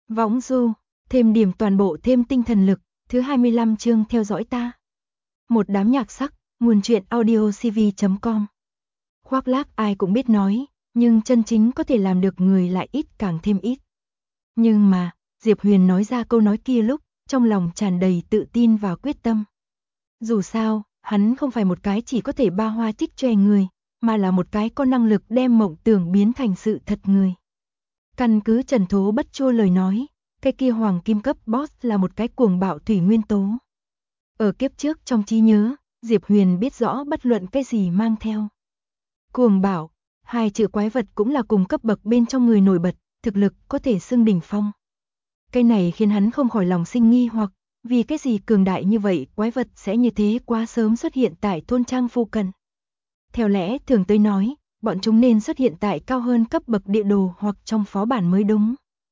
Võng du, thêm điểm toàn bộ thêm tinh thần lực, thứ 25 chương theo dõi ta. Một đám nhạc sắc, nguồn truyện audio cv.com. Khoác lác ai cũng biết nói, nhưng chân chính có thể làm được người lại ít càng thêm ít. Nhưng mà, Diệp Huyền nói ra câu nói kia lúc, trong lòng tràn đầy tự tin và quyết tâm. Dù sao, hắn không phải một cái chỉ có thể ba hoa trích chòe người, mà là một cái có năng lực đem mộng tưởng biến thành sự thật người. Căn cứ Trần Thố Bất Chua lời nói, cái kia hoàng kim cấp boss là một cái cuồng bạo thủy nguyên tố. Ở kiếp trước trong trí nhớ, Diệp Huyền biết rõ bất luận cái gì mang theo. Cuồng bạo, hai chữ quái vật cũng là cùng cấp bậc bên trong người nổi bật, thực lực có thể xưng đỉnh phong. Cái này khiến hắn không khỏi lòng sinh nghi hoặc, vì cái gì cường đại như vậy quái vật sẽ như thế quá sớm xuất hiện tại thôn trang phụ cận. Theo lẽ thường tới nói, bọn chúng nên xuất hiện tại cao hơn cấp bậc địa đồ hoặc trong phó bản mới đúng.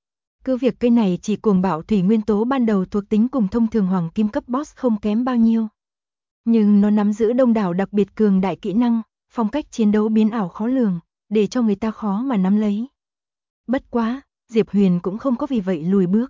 Cứ việc cây này chỉ cuồng bạo thủy nguyên tố ban đầu thuộc tính cùng thông thường hoàng kim cấp boss không kém bao nhiêu. Nhưng nó nắm giữ đông đảo đặc biệt cường đại kỹ năng, phong cách chiến đấu biến ảo khó lường, để cho người ta khó mà nắm lấy. Bất quá, Diệp Huyền cũng không có vì vậy lùi bước.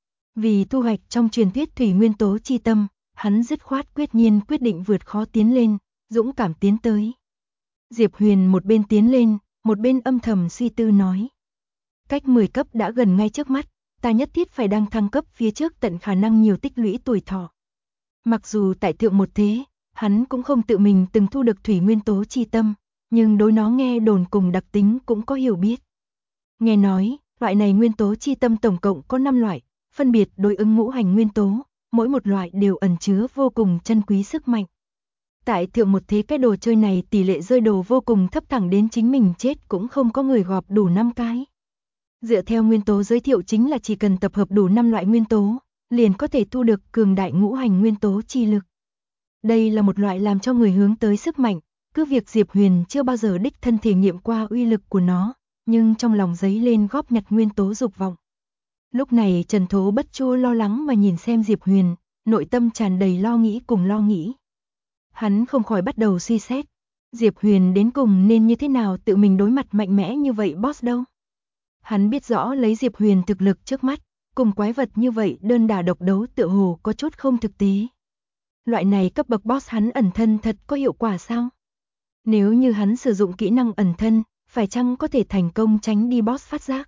Vì thu hoạch trong truyền thuyết thủy nguyên tố chi tâm, hắn dứt khoát quyết nhiên quyết định vượt khó tiến lên, dũng cảm tiến tới. Diệp Huyền một bên tiến lên, một bên âm thầm suy tư nói. Cách 10 cấp đã gần ngay trước mắt, ta nhất thiết phải đang thăng cấp phía trước tận khả năng nhiều tích lũy tuổi thọ. Mặc dù tại thượng một thế, hắn cũng không tự mình từng thu được thủy nguyên tố chi tâm, nhưng đối nó nghe đồn cùng đặc tính cũng có hiểu biết. Nghe nói, loại này nguyên tố chi tâm tổng cộng có 5 loại, phân biệt đối ứng ngũ hành nguyên tố, mỗi một loại đều ẩn chứa vô cùng chân quý sức mạnh. Tại thượng một thế cái đồ chơi này tỷ lệ rơi đồ vô cùng thấp thẳng đến chính mình chết cũng không có người gọp đủ 5 cái. Dựa theo nguyên tố giới thiệu chính là chỉ cần tập hợp đủ 5 loại nguyên tố, liền có thể thu được cường đại ngũ hành nguyên tố chi lực. Đây là một loại làm cho người hướng tới sức mạnh, cứ việc Diệp Huyền chưa bao giờ đích thân thể nghiệm qua uy lực của nó, nhưng trong lòng dấy lên góp nhặt nguyên tố dục vọng. Lúc này Trần Thố Bất Chua lo lắng mà nhìn xem Diệp Huyền, nội tâm tràn đầy lo nghĩ cùng lo nghĩ. Hắn không khỏi bắt đầu suy xét, Diệp Huyền đến cùng nên như thế nào tự mình đối mặt mạnh mẽ như vậy boss đâu. Hắn biết rõ lấy Diệp Huyền thực lực trước mắt, cùng quái vật như vậy đơn đả độc đấu tựa hồ có chút không thực tế. Loại này cấp bậc boss hắn ẩn thân thật có hiệu quả sao? Nếu như hắn sử dụng kỹ năng ẩn thân, phải chăng có thể thành công tránh đi boss phát giác?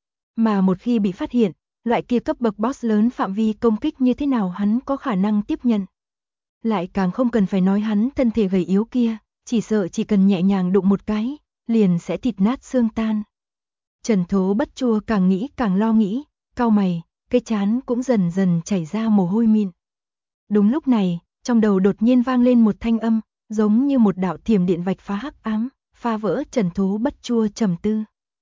Mà một khi bị phát hiện, loại kia cấp bậc boss lớn phạm vi công kích như thế nào hắn có khả năng tiếp nhận? Lại càng không cần phải nói hắn thân thể gầy yếu kia, chỉ sợ chỉ cần nhẹ nhàng đụng một cái, liền sẽ thịt nát xương tan. Trần Thố Bất Chua càng nghĩ càng lo nghĩ, cau mày, cái trán cũng dần dần chảy ra mồ hôi mịn. Đúng lúc này, trong đầu đột nhiên vang lên một thanh âm, giống như một đạo thiểm điện vạch phá hắc ám, phá vỡ Trần Thố Bất Chua trầm tư.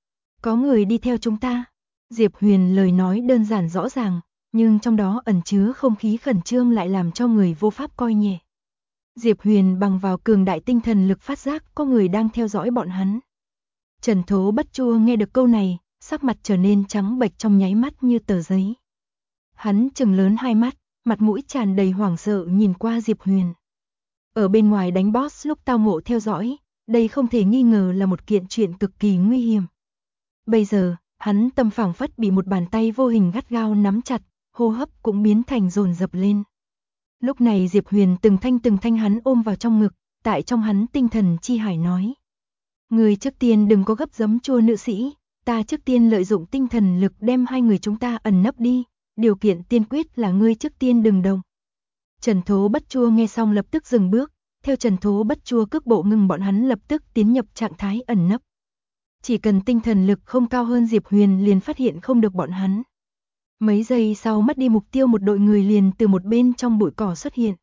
Có người đi theo chúng ta. Diệp Huyền lời nói đơn giản rõ ràng, nhưng trong đó ẩn chứa không khí khẩn trương lại làm cho người vô pháp coi nhẹ. Diệp Huyền bằng vào cường đại tinh thần lực phát giác có người đang theo dõi bọn hắn. Trần Thố Bất Chua nghe được câu này, sắc mặt trở nên trắng bệch trong nháy mắt như tờ giấy. Hắn trừng lớn hai mắt, mặt mũi tràn đầy hoảng sợ nhìn qua Diệp Huyền. Ở bên ngoài đánh boss lúc tao ngộ theo dõi, đây không thể nghi ngờ là một kiện chuyện cực kỳ nguy hiểm. Bây giờ, hắn tâm phảng phất bị một bàn tay vô hình gắt gao nắm chặt, hô hấp cũng biến thành dồn dập lên. Lúc này Diệp Huyền từng thanh hắn ôm vào trong ngực, tại trong hắn tinh thần chi hải nói. Người trước tiên đừng có gấp giấm chua nữ sĩ, ta trước tiên lợi dụng tinh thần lực đem hai người chúng ta ẩn nấp đi, điều kiện tiên quyết là ngươi trước tiên đừng động. Trần Thố Bất Chua nghe xong lập tức dừng bước, theo Trần Thố Bất Chua cước bộ ngừng bọn hắn lập tức tiến nhập trạng thái ẩn nấp. Chỉ cần tinh thần lực không cao hơn Diệp Huyền liền phát hiện không được bọn hắn. Mấy giây sau mất đi mục tiêu một đội người liền từ một bên trong bụi cỏ xuất hiện.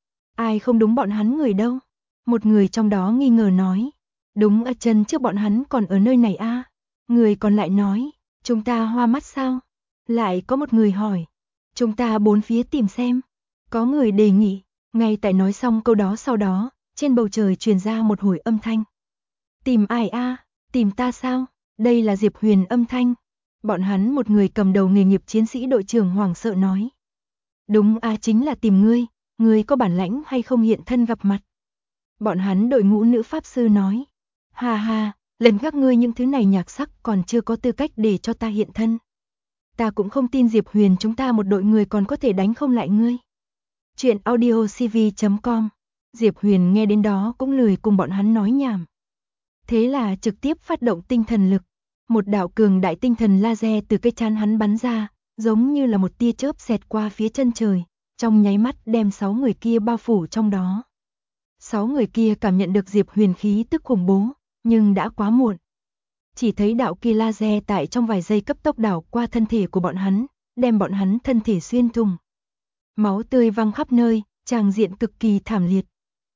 Ai không đúng bọn hắn người đâu? Một người trong đó nghi ngờ nói. Đúng ở chân trước bọn hắn còn ở nơi này a. Người còn lại nói, chúng ta hoa mắt sao? Lại có một người hỏi, chúng ta bốn phía tìm xem. Có người đề nghị, ngay tại nói xong câu đó sau đó, trên bầu trời truyền ra một hồi âm thanh. Tìm ai a? Tìm ta sao? Đây là Diệp Huyền âm thanh. Bọn hắn một người cầm đầu nghề nghiệp chiến sĩ đội trưởng hoảng sợ nói. Đúng a, chính là tìm ngươi, ngươi có bản lãnh hay không hiện thân gặp mặt? Bọn hắn đội ngũ nữ pháp sư nói. Ha ha, lần các ngươi những thứ này nhạc sắc còn chưa có tư cách để cho ta hiện thân. Ta cũng không tin Diệp Huyền chúng ta một đội người còn có thể đánh không lại ngươi. Chuyện audiocv.com. Diệp Huyền nghe đến đó cũng lười cùng bọn hắn nói nhảm. Thế là trực tiếp phát động tinh thần lực. Một đạo cường đại tinh thần laser từ cái trán hắn bắn ra, giống như là một tia chớp xẹt qua phía chân trời, trong nháy mắt đem 6 người kia bao phủ trong đó. 6 người kia cảm nhận được Diệp Huyền khí tức khủng bố, nhưng đã quá muộn. Chỉ thấy đạo kia laser tại trong vài giây cấp tốc đảo qua thân thể của bọn hắn, đem bọn hắn thân thể xuyên thủng. Máu tươi văng khắp nơi, tràng diện cực kỳ thảm liệt.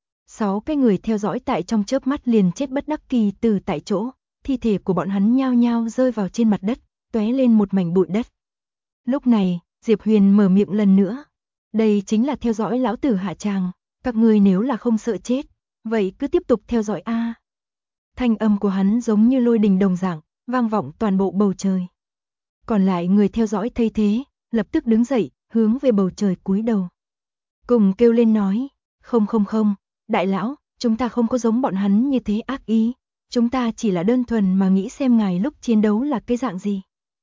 6 cái người theo dõi tại trong chớp mắt liền chết bất đắc kỳ từ tại chỗ, thi thể của bọn hắn nhao nhao rơi vào trên mặt đất, tóe lên một mảnh bụi đất. Lúc này, Diệp Huyền mở miệng lần nữa. Đây chính là theo dõi lão tử hạ tràng, các ngươi nếu là không sợ chết, vậy cứ tiếp tục theo dõi a. Thanh âm của hắn giống như lôi đình đồng dạng, vang vọng toàn bộ bầu trời. Còn lại người theo dõi thấy thế, lập tức đứng dậy, hướng về bầu trời cúi đầu. Cùng kêu lên nói, không, đại lão, chúng ta không có giống bọn hắn như thế ác ý, chúng ta chỉ là đơn thuần mà nghĩ xem ngài lúc chiến đấu là cái dạng gì.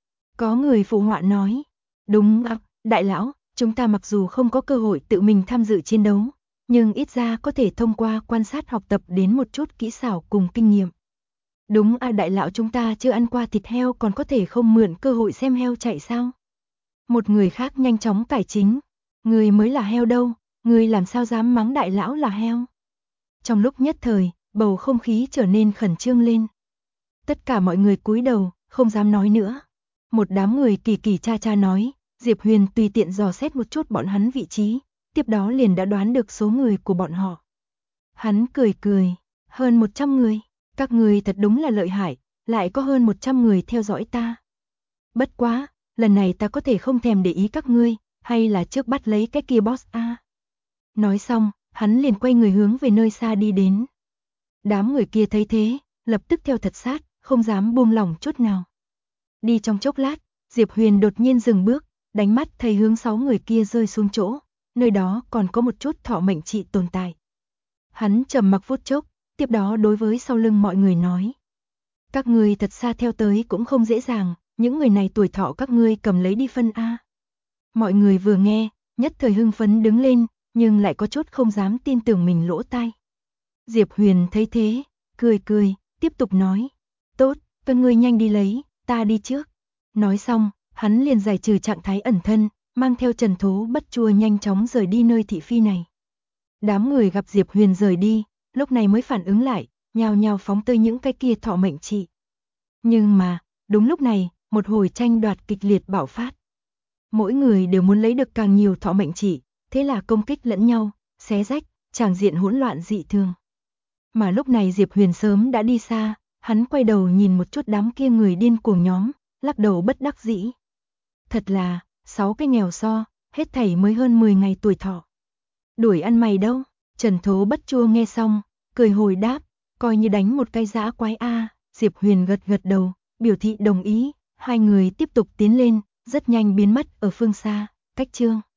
Có người phụ họa nói, đúng ạ, đại lão, chúng ta mặc dù không có cơ hội tự mình tham dự chiến đấu, nhưng ít ra có thể thông qua quan sát học tập đến một chút kỹ xảo cùng kinh nghiệm. Đúng à, đại lão, chúng ta chưa ăn qua thịt heo còn có thể không mượn cơ hội xem heo chạy sao? Một người khác nhanh chóng cải chính, người mới là heo đâu, người làm sao dám mắng đại lão là heo? Trong lúc nhất thời, bầu không khí trở nên khẩn trương lên. Tất cả mọi người cúi đầu, không dám nói nữa. Một đám người kỳ kỳ cha cha nói, Diệp Huyền tùy tiện dò xét một chút bọn hắn vị trí, tiếp đó liền đã đoán được số người của bọn họ. Hắn cười, hơn 100 người, các người thật đúng là lợi hại, lại có hơn 100 người theo dõi ta. Bất quá, lần này ta có thể không thèm để ý các ngươi, hay là trước bắt lấy cái kia boss a. Nói xong, hắn liền quay người hướng về nơi xa đi đến. Đám người kia thấy thế, lập tức theo thật sát, không dám buông lỏng chút nào. Đi trong chốc lát, Diệp Huyền đột nhiên dừng bước, đánh mắt thấy hướng 6 người kia rơi xuống chỗ, nơi đó còn có một chút thọ mệnh trị tồn tại. Hắn trầm mặc phút chốc, tiếp đó đối với sau lưng mọi người nói. Các ngươi thật xa theo tới cũng không dễ dàng, những người này tuổi thọ các ngươi cầm lấy đi phân a. Mọi người vừa nghe, nhất thời hưng phấn đứng lên, nhưng lại có chút không dám tin tưởng mình lỗ tai. Diệp Huyền thấy thế, cười, tiếp tục nói. Tốt, các ngươi nhanh đi lấy, ta đi trước. Nói xong, hắn liền giải trừ trạng thái ẩn thân, mang theo Trần Thố Bất Chua nhanh chóng rời đi nơi thị phi này. Đám người gặp Diệp Huyền rời đi, lúc này mới phản ứng lại, nhao nhao phóng tới những cái kia thọ mệnh trị. Nhưng mà, đúng lúc này, một hồi tranh đoạt kịch liệt bạo phát. Mỗi người đều muốn lấy được càng nhiều thọ mệnh trị, thế là công kích lẫn nhau, xé rách, tràng diện hỗn loạn dị thường. Mà lúc này Diệp Huyền sớm đã đi xa, hắn quay đầu nhìn một chút đám kia người điên cuồng nhóm, lắc đầu bất đắc dĩ. Thật là, 6 cái nghèo so, hết thảy mới hơn 10 ngày tuổi thọ. Đuổi ăn mày đâu? Trần Thố Bất Chua nghe xong, cười hồi đáp, coi như đánh một cái dã quái a. Diệp Huyền gật đầu, biểu thị đồng ý, hai người tiếp tục tiến lên, rất nhanh biến mất ở phương xa, cách chương.